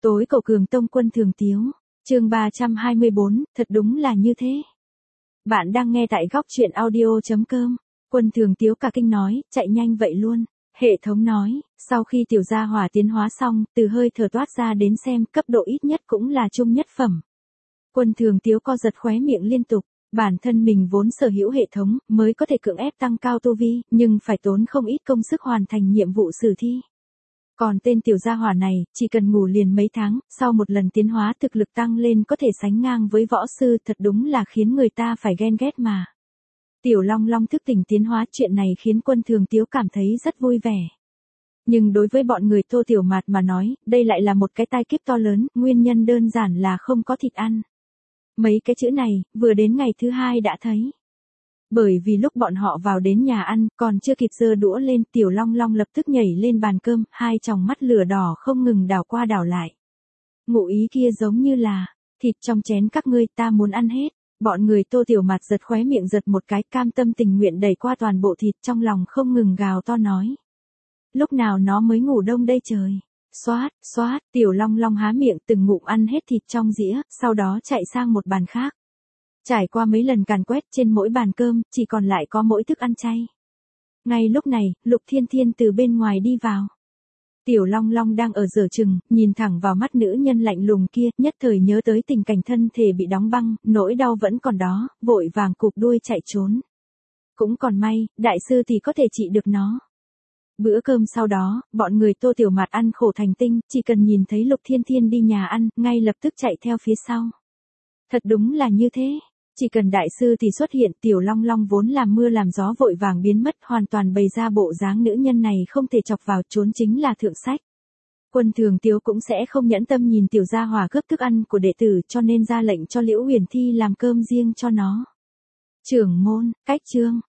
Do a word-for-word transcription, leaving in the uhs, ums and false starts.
Tối cầu Cường Tông Quân Thường Tiếu, chương ba trăm hai mươi bốn, thật đúng là như thế. Bạn đang nghe tại góc truyện audio chấm com. Quân Thường Tiếu cả kinh nói, chạy nhanh vậy luôn. Hệ thống nói, sau khi tiểu gia hỏa tiến hóa xong, từ hơi thở toát ra đến xem, cấp độ ít nhất cũng là trung nhất phẩm. Quân Thường Tiếu co giật khóe miệng liên tục, bản thân mình vốn sở hữu hệ thống, mới có thể cưỡng ép tăng cao tu vi, nhưng phải tốn không ít công sức hoàn thành nhiệm vụ sử thi. Còn tên tiểu gia hỏa này, chỉ cần ngủ liền mấy tháng, sau một lần tiến hóa thực lực tăng lên có thể sánh ngang với võ sư, thật đúng là khiến người ta phải ghen ghét mà. Tiểu Long Long thức tỉnh tiến hóa, chuyện này khiến Quân Thường Tiếu cảm thấy rất vui vẻ. Nhưng đối với bọn người Tô Tiểu Mạt mà nói, đây lại là một cái tai kiếp to lớn, nguyên nhân đơn giản là không có thịt ăn. Mấy cái chữ này, vừa đến ngày thứ hai đã thấy. Bởi vì lúc bọn họ vào đến nhà ăn, còn chưa kịp giơ đũa lên, Tiểu Long Long lập tức nhảy lên bàn cơm, hai tròng mắt lửa đỏ không ngừng đảo qua đảo lại. Ngụ ý kia giống như là, thịt trong chén các ngươi ta muốn ăn hết. Bọn người Tô Tiểu Mạt giật khóe miệng giật một cái, cam tâm tình nguyện đẩy qua toàn bộ thịt, trong lòng không ngừng gào to nói. Lúc nào nó mới ngủ đông đây trời. Xoát, xoát, Tiểu Long Long há miệng từng ngụm ăn hết thịt trong dĩa, sau đó chạy sang một bàn khác. Trải qua mấy lần càn quét, trên mỗi bàn cơm, chỉ còn lại có mỗi thức ăn chay. Ngay lúc này, Lục Thiên Thiên từ bên ngoài đi vào. Tiểu Long Long đang ở giở chừng, nhìn thẳng vào mắt nữ nhân lạnh lùng kia, nhất thời nhớ tới tình cảnh thân thể bị đóng băng, nỗi đau vẫn còn đó, vội vàng cụp đuôi chạy trốn. Cũng còn may, đại sư thì có thể trị được nó. Bữa cơm sau đó, bọn người Tô Tiểu Mạt ăn khổ thành tinh, chỉ cần nhìn thấy Lục Thiên Thiên đi nhà ăn, ngay lập tức chạy theo phía sau. Thật đúng là như thế. Chỉ cần đại sư thì xuất hiện, Tiểu Long Long vốn làm mưa làm gió vội vàng biến mất, hoàn toàn bày ra bộ dáng nữ nhân này không thể chọc vào, trốn chính là thượng sách. Quân Thường Tiếu cũng sẽ không nhẫn tâm nhìn tiểu gia hỏa cướp thức ăn của đệ tử, cho nên ra lệnh cho Liễu Huyền Thi làm cơm riêng cho nó. Trưởng môn, cách chương,